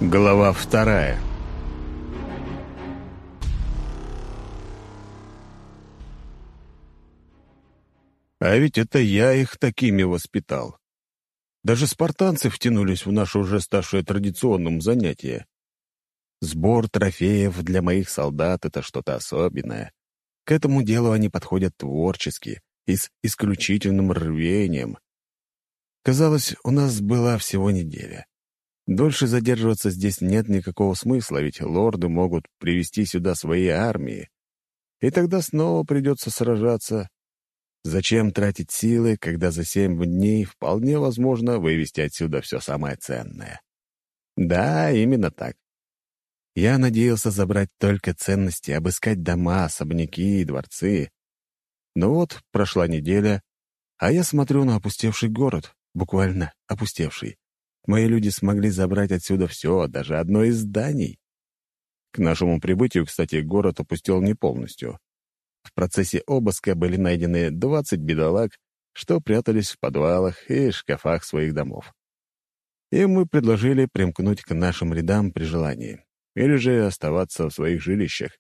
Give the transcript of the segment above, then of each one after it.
Глава вторая. А ведь это я их такими воспитал. Даже спартанцы втянулись в наше уже ставшее традиционным занятие. Сбор трофеев для моих солдат — это что-то особенное. К этому делу они подходят творчески и с исключительным рвением. Казалось, у нас была всего неделя. Дольше задерживаться здесь нет никакого смысла, ведь лорды могут привести сюда свои армии. И тогда снова придется сражаться. Зачем тратить силы, когда за 7 дней вполне возможно вывести отсюда все самое ценное? Да, именно так. Я надеялся забрать только ценности, обыскать дома, особняки и дворцы. Но вот прошла неделя, а я смотрю на опустевший город, буквально опустевший. Мои люди смогли забрать отсюда все, даже одно из зданий. К нашему прибытию, кстати, город опустел не полностью. В процессе обыска были найдены 20 бедолаг, что прятались в подвалах и шкафах своих домов. Им мы предложили примкнуть к нашим рядам при желании, или же оставаться в своих жилищах.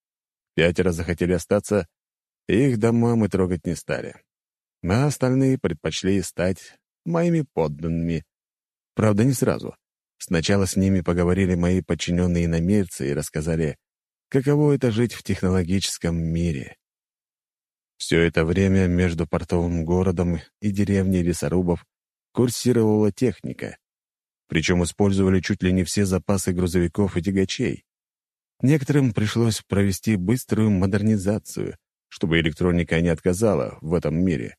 5 захотели остаться, и их дома мы трогать не стали. А остальные предпочли стать моими подданными. Правда, не сразу. Сначала с ними поговорили мои подчиненные иномирцы и рассказали, каково это жить в технологическом мире. Все это время между портовым городом и деревней лесорубов курсировала техника. Причем использовали чуть ли не все запасы грузовиков и тягачей. Некоторым пришлось провести быструю модернизацию, чтобы электроника не отказала в этом мире.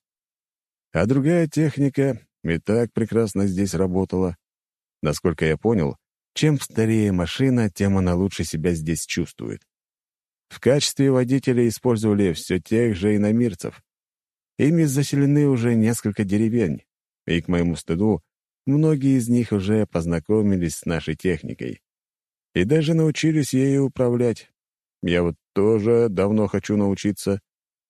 А другая техника и так прекрасно здесь работала. Насколько я понял, чем старее машина, тем она лучше себя здесь чувствует. В качестве водителей использовали все тех же иномирцев. Ими заселены уже несколько деревень, и, к моему стыду, многие из них уже познакомились с нашей техникой и даже научились ею управлять. Я вот тоже давно хочу научиться.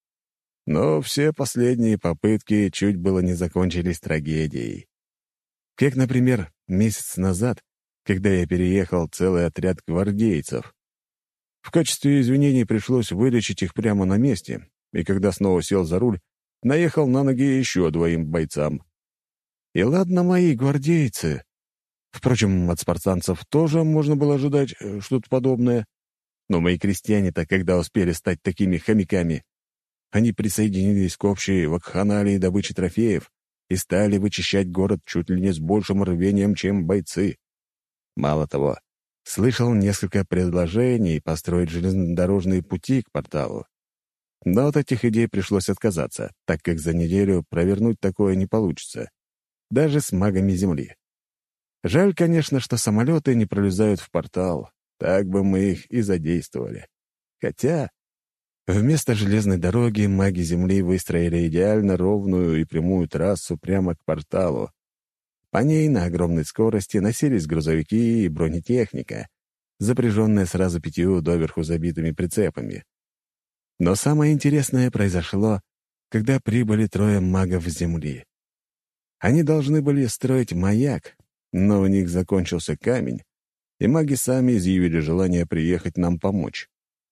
Но все последние попытки чуть было не закончились трагедией. Как, например, месяц назад, когда я переехал целый отряд гвардейцев. В качестве извинений пришлось вылечить их прямо на месте, и когда снова сел за руль, наехал на ноги еще 2 бойцам. И ладно мои гвардейцы. Впрочем, от спартанцев тоже можно было ожидать что-то подобное. Но мои крестьяне-то когда успели стать такими хомяками? Они присоединились к общей вакханалии добычи трофеев и стали вычищать город чуть ли не с большим рвением, чем бойцы. Мало того, слышал несколько предложений построить железнодорожные пути к порталу. Но от этих идей пришлось отказаться, так как за неделю провернуть такое не получится, даже с магами Земли. Жаль, конечно, что самолеты не пролезают в портал, так бы мы их и задействовали. Хотя вместо железной дороги маги Земли выстроили идеально ровную и прямую трассу прямо к порталу. По ней на огромной скорости носились грузовики и бронетехника, запряженная сразу 5 доверху забитыми прицепами. Но самое интересное произошло, когда прибыли 3 магов Земли. Они должны были строить маяк, но у них закончился камень, и маги сами изъявили желание приехать нам помочь.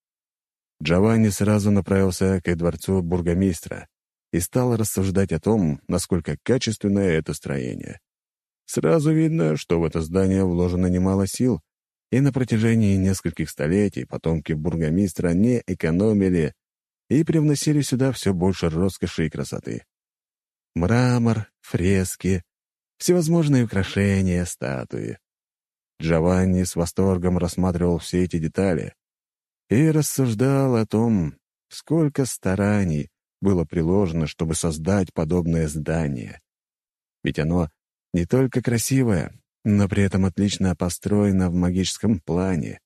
Джованни сразу направился к дворцу бургомистра и стал рассуждать о том, насколько качественное это строение. Сразу видно, что в это здание вложено немало сил, и на протяжении нескольких столетий потомки бургомистра не экономили и привносили сюда все больше роскоши и красоты. Мрамор, фрески, всевозможные украшения, статуи. Джованни с восторгом рассматривал все эти детали и рассуждал о том, сколько стараний было приложено, чтобы создать подобное здание. Ведь оно не только красивое, но при этом отлично построено в магическом плане.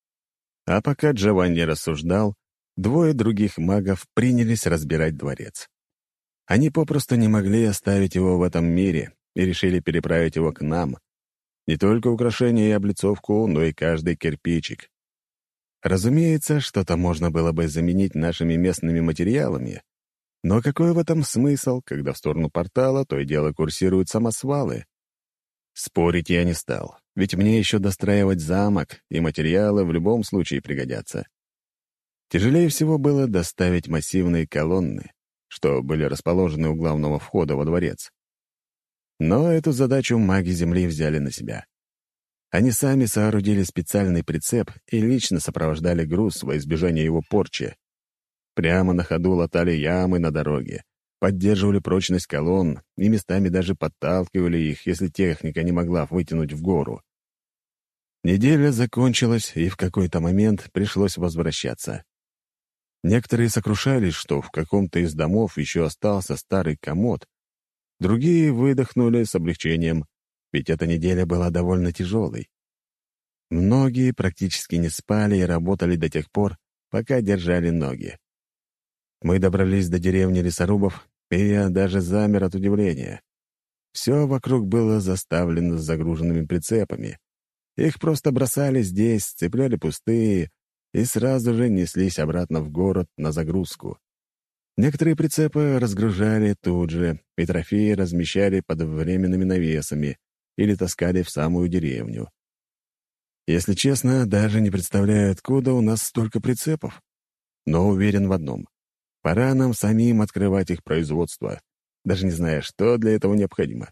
А пока Джованни рассуждал, 2 других магов принялись разбирать дворец. Они попросту не могли оставить его в этом мире и решили переправить его к нам. Не только украшения и облицовку, но и каждый кирпичик. Разумеется, что-то можно было бы заменить нашими местными материалами, но какой в этом смысл, когда в сторону портала то и дело курсируют самосвалы? Спорить я не стал. ведь мне еще достраивать замок, и материалы в любом случае пригодятся. Тяжелее всего было доставить массивные колонны, что были расположены у главного входа во дворец. Но эту задачу маги Земли взяли на себя. Они сами соорудили специальный прицеп и лично сопровождали груз во избежание его порчи. Прямо на ходу латали ямы на дороге, поддерживали прочность колонн и местами даже подталкивали их, если техника не могла вытянуть в гору. Неделя закончилась, и в какой-то момент пришлось возвращаться. Некоторые сокрушались, что в каком-то из домов еще остался старый комод. Другие выдохнули с облегчением, ведь эта неделя была довольно тяжелой. Многие практически не спали и работали до тех пор, пока держали ноги. Мы добрались до деревни лесорубов, и я даже замер от удивления. Все вокруг было заставлено загруженными прицепами. Их просто бросали здесь, цепляли пустые и сразу же неслись обратно в город на загрузку. Некоторые прицепы разгружали тут же, и трофеи размещали под временными навесами или таскали в самую деревню. Если честно, даже не представляю, откуда у нас столько прицепов. Но уверен в одном. Пора нам самим открывать их производство, даже не зная, что для этого необходимо.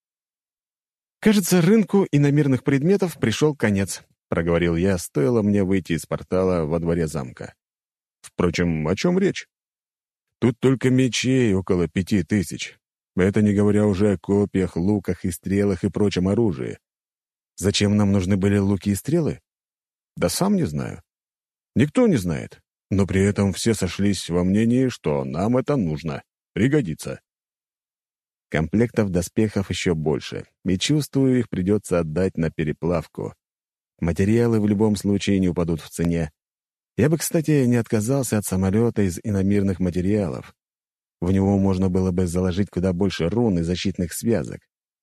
«Кажется, рынку иномирных предметов пришел конец», — проговорил я, стоило мне выйти из портала во дворе замка. Впрочем, о чем речь? Тут только мечей около 5000. Это не говоря уже о копьях, луках и стрелах и прочем оружии. Зачем нам нужны были луки и стрелы? Да сам не знаю. Никто не знает. Но при этом все сошлись во мнении, что нам это нужно. Пригодится. Комплектов доспехов еще больше, и чувствую, их придется отдать на переплавку. Материалы в любом случае не упадут в цене. Я бы, кстати, не отказался от самолета из иномирных материалов. В него можно было бы заложить куда больше рун и защитных связок.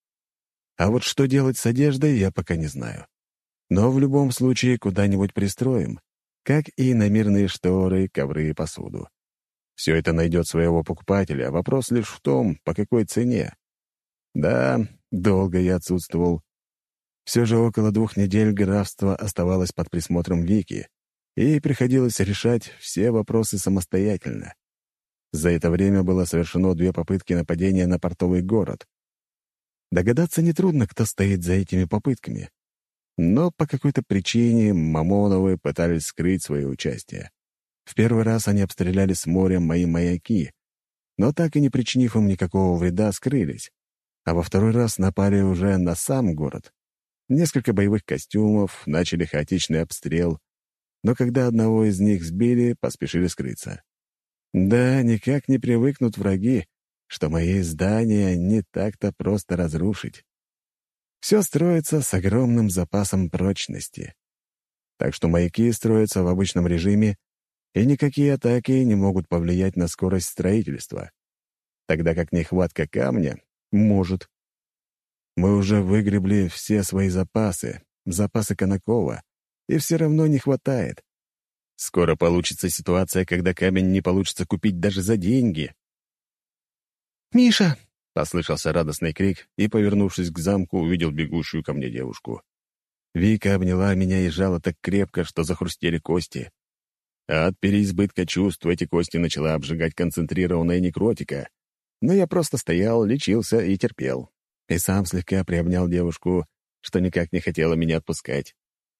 А вот что делать с одеждой, я пока не знаю. Но в любом случае куда-нибудь пристроим, как и иномирные шторы, ковры и посуду. Все это найдет своего покупателя, вопрос лишь в том, по какой цене. Да, долго я отсутствовал. Все же около 2 недель графство оставалось под присмотром Вики, и приходилось решать все вопросы самостоятельно. За это время было совершено 2 попытки нападения на портовый город. Догадаться нетрудно, кто стоит за этими попытками. Но по какой-то причине Мамоновы пытались скрыть свое участие. В первый раз они обстреляли с моря мои маяки, но так и не причинив им никакого вреда, скрылись. А во второй раз напали уже на сам город. Несколько боевых костюмов, начали хаотичный обстрел, но когда одного из них сбили, поспешили скрыться. Да, никак не привыкнут враги, что мои здания не так-то просто разрушить. Все строится с огромным запасом прочности. Так что маяки строятся в обычном режиме, и никакие атаки не могут повлиять на скорость строительства, тогда как нехватка камня может. Мы уже выгребли все свои запасы Конакова, и все равно не хватает. Скоро получится ситуация, когда камень не получится купить даже за деньги. «Миша!» — послышался радостный крик, и, повернувшись к замку, увидел бегущую ко мне девушку. Вика обняла меня и сжала так крепко, что захрустели кости. А от переизбытка чувств эти кости начала обжигать концентрированная некротика. Но я просто стоял, лечился и терпел. И сам слегка приобнял девушку, что никак не хотела меня отпускать.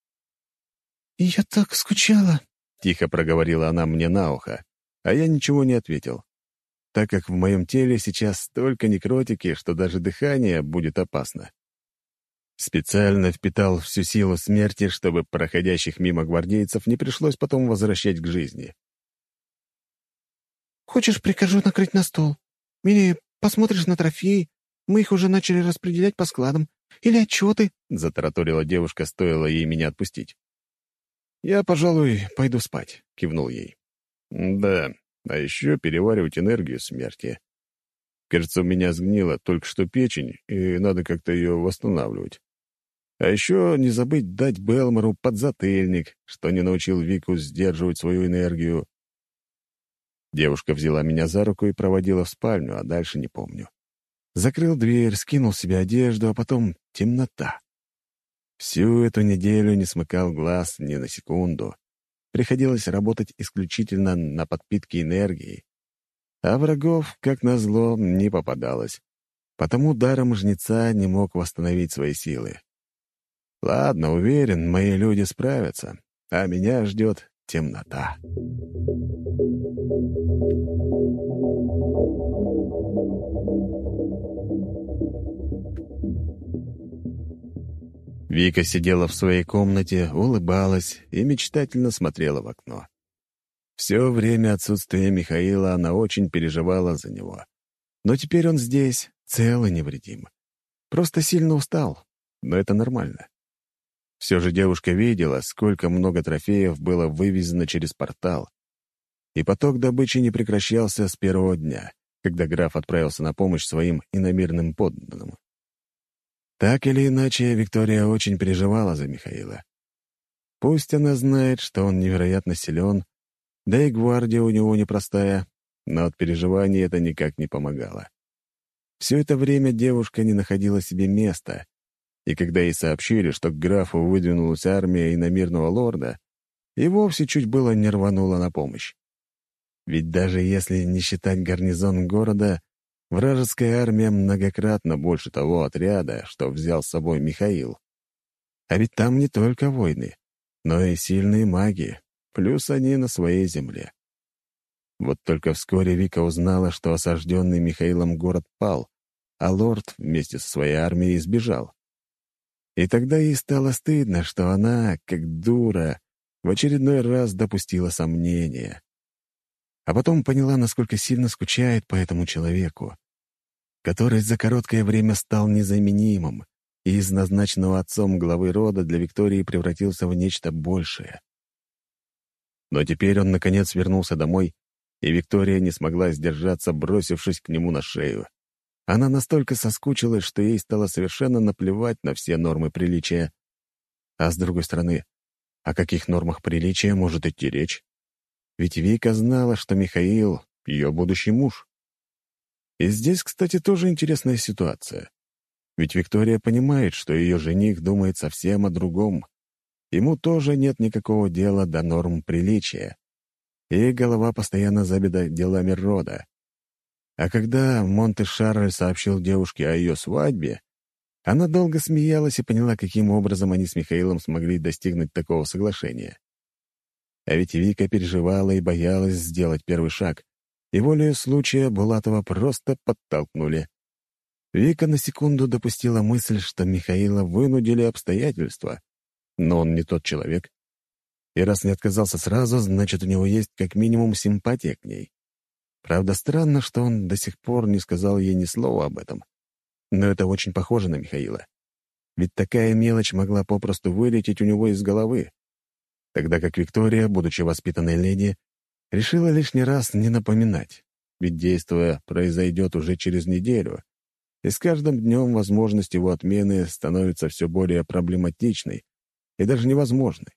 «Я так скучала», — тихо проговорила она мне на ухо, а я ничего не ответил, так как в моем теле сейчас столько некротики, что даже дыхание будет опасно. Специально впитал всю силу смерти, чтобы проходящих мимо гвардейцев не пришлось потом возвращать к жизни. «Хочешь, прикажу накрыть на стол? Или посмотришь на трофеи? Мы их уже начали распределять по складам. Или отчеты?» — затараторила девушка, стоило ей меня отпустить. «Я, пожалуй, пойду спать», — кивнул ей. «Да, а еще переваривать энергию смерти. Кажется, у меня сгнила только что печень, и надо как-то ее восстанавливать. А еще не забыть дать Белмору подзатыльник, что не научил Вику сдерживать свою энергию». Девушка взяла меня за руку и проводила в спальню, а дальше не помню. Закрыл дверь, скинул себе одежду, а потом темнота. Всю эту неделю не смыкал глаз ни на секунду. Приходилось работать исключительно на подпитке энергии. А врагов, как назло, не попадалось. Потому даром жнеца не мог восстановить свои силы. Ладно, уверен, мои люди справятся, а меня ждет темнота. Вика сидела в своей комнате, улыбалась и мечтательно смотрела в окно. Все время отсутствия Михаила она очень переживала за него. Но теперь он здесь, цел и невредим. Просто сильно устал, но это нормально. Все же девушка видела, сколько много трофеев было вывезено через портал. И поток добычи не прекращался с первого дня, когда граф отправился на помощь своим иномирным подданным. Так или иначе, Виктория очень переживала за Михаила. Пусть она знает, что он невероятно силен, да и гвардия у него непростая, но от переживаний это никак не помогало. Все это время девушка не находила себе места, и когда ей сообщили, что к графу выдвинулась армия иномирного лорда, и вовсе чуть было не рванула на помощь. Ведь даже если не считать гарнизон города, вражеская армия многократно больше того отряда, что взял с собой Михаил. А ведь там не только войны, но и сильные маги, плюс они на своей земле. Вот только вскоре Вика узнала, что осажденный Михаилом город пал, а лорд вместе со своей армией сбежал. И тогда ей стало стыдно, что она, как дура, в очередной раз допустила сомнения. А потом поняла, насколько сильно скучает по этому человеку, который за короткое время стал незаменимым и из назначенного отцом главы рода для Виктории превратился в нечто большее. Но теперь он, наконец, вернулся домой, и Виктория не смогла сдержаться, бросившись к нему на шею. Она настолько соскучилась, что ей стало совершенно наплевать на все нормы приличия. А с другой стороны, о каких нормах приличия может идти речь? Ведь Вика знала, что Михаил — ее будущий муж. И здесь, кстати, тоже интересная ситуация. Ведь Виктория понимает, что ее жених думает совсем о другом. Ему тоже нет никакого дела до норм приличия. И голова постоянно забита делами рода. А когда Монте-Шарль сообщил девушке о ее свадьбе, она долго смеялась и поняла, каким образом они с Михаилом смогли достигнуть такого соглашения. А ведь Вика переживала и боялась сделать первый шаг, и волею случая Булатова просто подтолкнули. Вика на секунду допустила мысль, что Михаила вынудили обстоятельства, но он не тот человек. И раз не отказался сразу, значит, у него есть как минимум симпатия к ней. Правда, странно, что он до сих пор не сказал ей ни слова об этом. Но это очень похоже на Михаила. Ведь такая мелочь могла попросту вылететь у него из головы. Тогда как Виктория, будучи воспитанной леди, решила лишний раз не напоминать. Ведь действие произойдет уже через неделю, и с каждым днем возможность его отмены становится все более проблематичной и даже невозможной.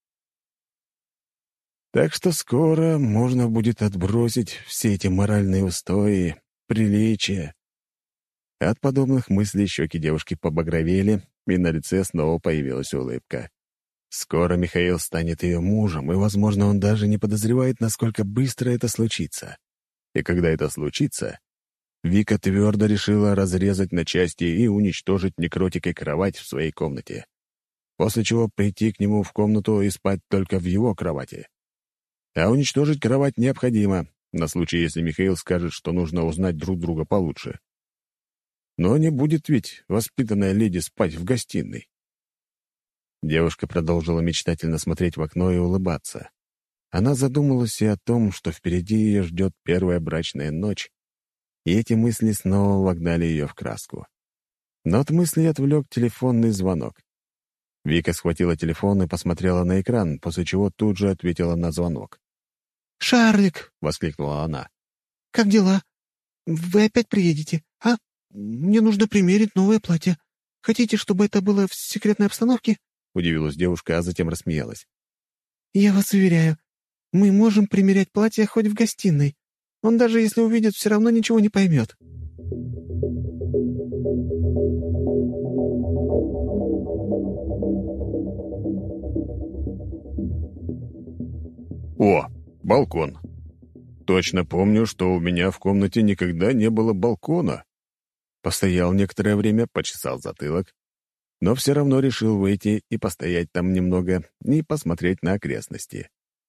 Так что скоро можно будет отбросить все эти моральные устои, приличия. От подобных мыслей щеки девушки побагровели, и на лице снова появилась улыбка. Скоро Михаил станет ее мужем, и, возможно, он даже не подозревает, насколько быстро это случится. И когда это случится, Вика твердо решила разрезать на части и уничтожить некротикой кровать в своей комнате, после чего прийти к нему в комнату и спать только в его кровати. А уничтожить кровать необходимо, на случай, если Михаил скажет, что нужно узнать друг друга получше. Но не будет ведь воспитанная леди спать в гостиной. Девушка продолжила мечтательно смотреть в окно и улыбаться. Она задумалась и о том, что впереди ее ждет первая брачная ночь, и эти мысли снова вогнали ее в краску. Но от мысли отвлек телефонный звонок. Вика схватила телефон и посмотрела на экран, после чего тут же ответила на звонок. «Шарлик!» — воскликнула она. «Как дела? Вы опять приедете, а? Мне нужно примерить новое платье. Хотите, чтобы это было в секретной обстановке?» — удивилась девушка, а затем рассмеялась. «Я вас уверяю, мы можем примерять платье хоть в гостиной. Он даже если увидит, все равно ничего не поймет». О, балкон. Точно помню, что у меня в комнате никогда не было балкона. Постоял некоторое время, почесал затылок, но все равно решил выйти и постоять там немного и посмотреть на окрестности.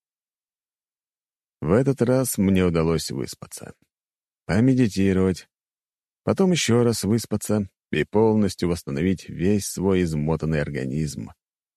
В этот раз мне удалось выспаться. Помедитировать, потом еще раз выспаться и полностью восстановить весь свой измотанный организм.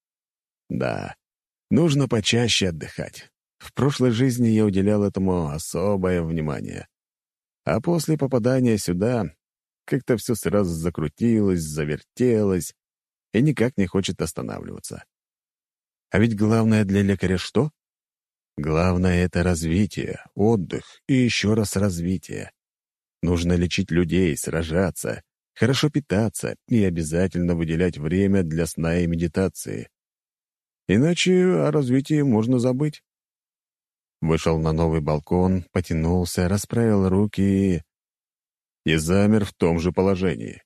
Да, нужно почаще отдыхать. В прошлой жизни я уделял этому особое внимание. А после попадания сюда как-то все сразу закрутилось, завертелось и никак не хочет останавливаться. А ведь главное для лекаря что? Главное — это развитие, отдых и еще раз развитие. Нужно лечить людей, сражаться, хорошо питаться и обязательно выделять время для сна и медитации. Иначе о развитии можно забыть. Вышел на новый балкон, потянулся, расправил руки и замер в том же положении.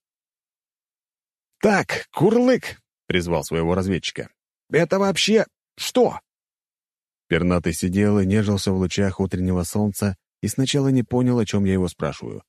«Так, Курлык!» — призвал своего разведчика. «Это вообще что?» Пернатый сидел и нежился в лучах утреннего солнца и сначала не понял, о чем я его спрашиваю.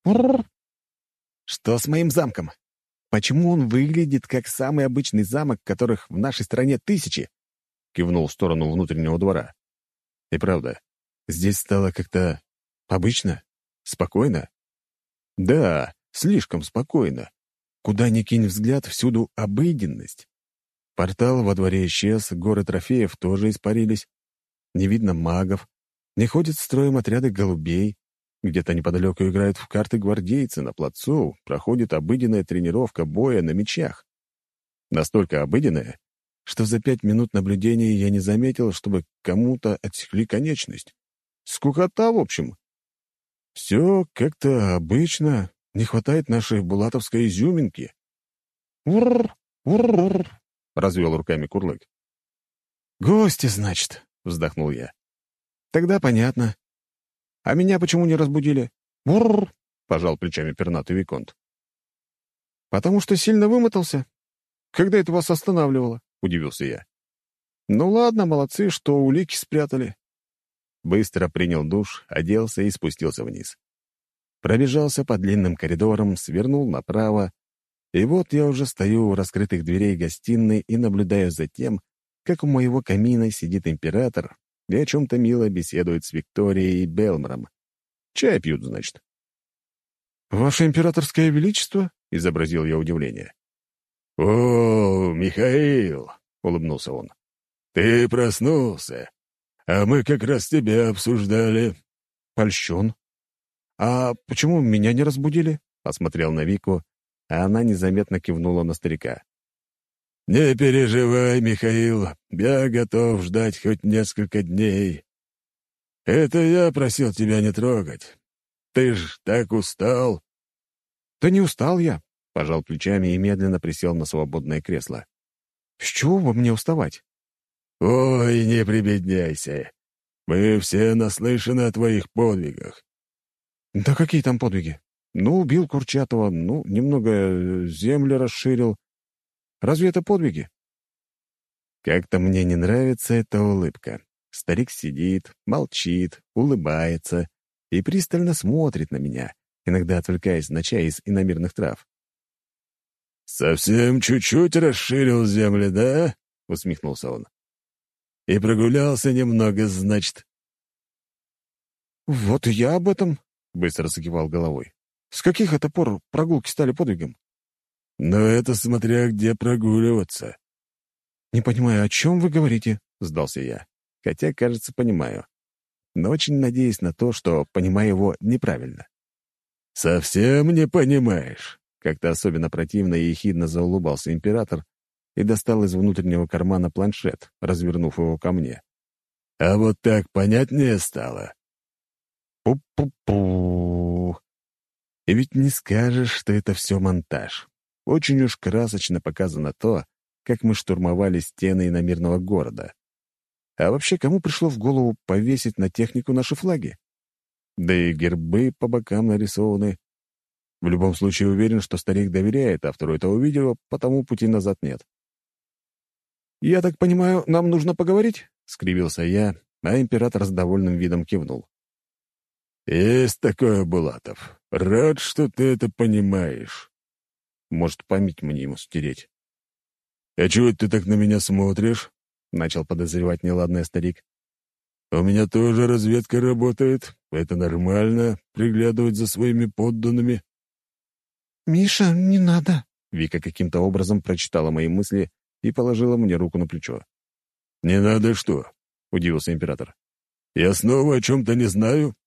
«Что с моим замком? Почему он выглядит как самый обычный замок, которых в нашей стране тысячи?» Кивнул в сторону внутреннего двора. И правда, здесь стало как-то обычно, спокойно. Да, слишком спокойно. Куда ни кинь взгляд, всюду обыденность. Портал во дворе исчез, горы трофеев тоже испарились. Не видно магов, не ходят строем отряды голубей. Где-то неподалеку играют в карты гвардейцы, на плацу проходит обыденная тренировка боя на мечах. Настолько обыденная, что за 5 минут наблюдения я не заметил, чтобы кому-то отсекли конечность. Скукота, в общем. Все как-то обычно, не хватает нашей булатовской изюминки. «Урр, урр», — развел руками Курлык. «Гости, значит», — вздохнул я. «Тогда понятно. А меня почему не разбудили?» «Урр», — пожал плечами пернатый виконт. «Потому что сильно вымотался. Когда это вас останавливало?» — удивился я. «Ну ладно, молодцы, что улики спрятали». Быстро принял душ, оделся и спустился вниз. Пробежался по длинным коридорам, свернул направо, и вот я уже стою у раскрытых дверей гостиной и наблюдаю за тем, как у моего камина сидит император и о чем-то мило беседует с Викторией и Белмором. Чай пьют, значит. «Ваше императорское величество?» — изобразил я удивление. «О, Михаил!» — улыбнулся он. «Ты проснулся, а мы как раз тебя обсуждали». «Польщен. А почему меня не разбудили?» — посмотрел на Вику, а она незаметно кивнула на старика. «Не переживай, Михаил, я готов ждать хоть несколько дней. Это я просил тебя не трогать. Ты ж так устал». «Да не устал я», — пожал плечами и медленно присел на свободное кресло. «С чего бы мне уставать?» «Ой, не прибедняйся. Мы все наслышаны о твоих подвигах». «Да какие там подвиги? Ну, убил Курчатова, ну, немного земли расширил. Разве это подвиги?» Как-то мне не нравится эта улыбка. Старик сидит, молчит, улыбается и пристально смотрит на меня, иногда отвлекаясь на чай из иномирных трав. «Совсем чуть-чуть расширил земли, да?» — усмехнулся он. «И прогулялся немного, значит». «Вот и я об этом», — быстро закивал головой. «С каких это пор прогулки стали подвигом?» «Но это смотря где прогуливаться». «Не понимаю, о чем вы говорите?» — сдался я. Хотя, кажется, понимаю. Но очень надеюсь на то, что понимаю его неправильно. «Совсем не понимаешь?» Как-то особенно противно и ехидно заулыбался император и достал из внутреннего кармана планшет, развернув его ко мне. «А вот так понятнее стало?» Пу-пу-пу. И ведь не скажешь, что это все монтаж. Очень уж красочно показано то, как мы штурмовали стены иномирного города. А вообще, кому пришло в голову повесить на технику наши флаги? Да и гербы по бокам нарисованы. В любом случае уверен, что старик доверяет автору этого видео, потому пути назад нет. «Я так понимаю, нам нужно поговорить?» — скривился я а император с довольным видом кивнул. «Есть такое, Булатов. Рад, что ты это понимаешь». Может, память мне ему стереть. «А чего ты так на меня смотришь?» — начал подозревать неладный старик. «У меня тоже разведка работает. Это нормально, приглядывать за своими подданными». «Миша, не надо!» Вика каким-то образом прочитала мои мысли и положила мне руку на плечо. «Не надо что?» — удивился император. «Я снова о чем-то не знаю?»